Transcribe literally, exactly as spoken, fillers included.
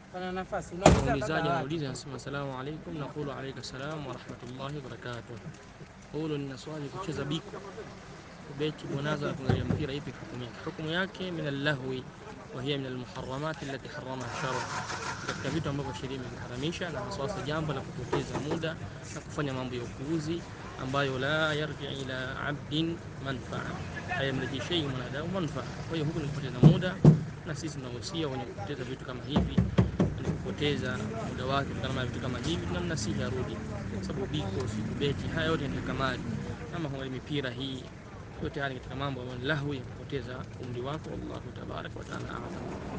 Pana nafasi. Unauliza Muulizaji anauliza anasema asalamu alaykum, naqulu alayka salam wa rahmatullahi wa barakatuh. Hulo ni swali kucheza biko. Kubeti bonaza kuangalia mpira ipi hukumu yake? Hukumu yake min al-lahwi wa hiya min al-muharramat allati harramaha ash-shar'. Katika vitu ambavyo sheria imeharamisha, na hasa jambo la kupoteza muda na kufanya mambo ya upuuzi ambayo la yarji ila abdin manfa'a, hayamrejeshei shay mwanadamu manfa'a. Kwa hiyo huku ni kupoteza muda, na sisi tunahusia wenye kupoteza vitu kama hivi, ni kupoteza muda wake kama vitu kama hivi, na mnasihi arudi, sababu biko si kubeti, haya yote ni kamari. Kama kwa mipira hii yote hali katika mambo ya lahu ya kupoteza umri wako. Allahu tabarak wa taala a'lam.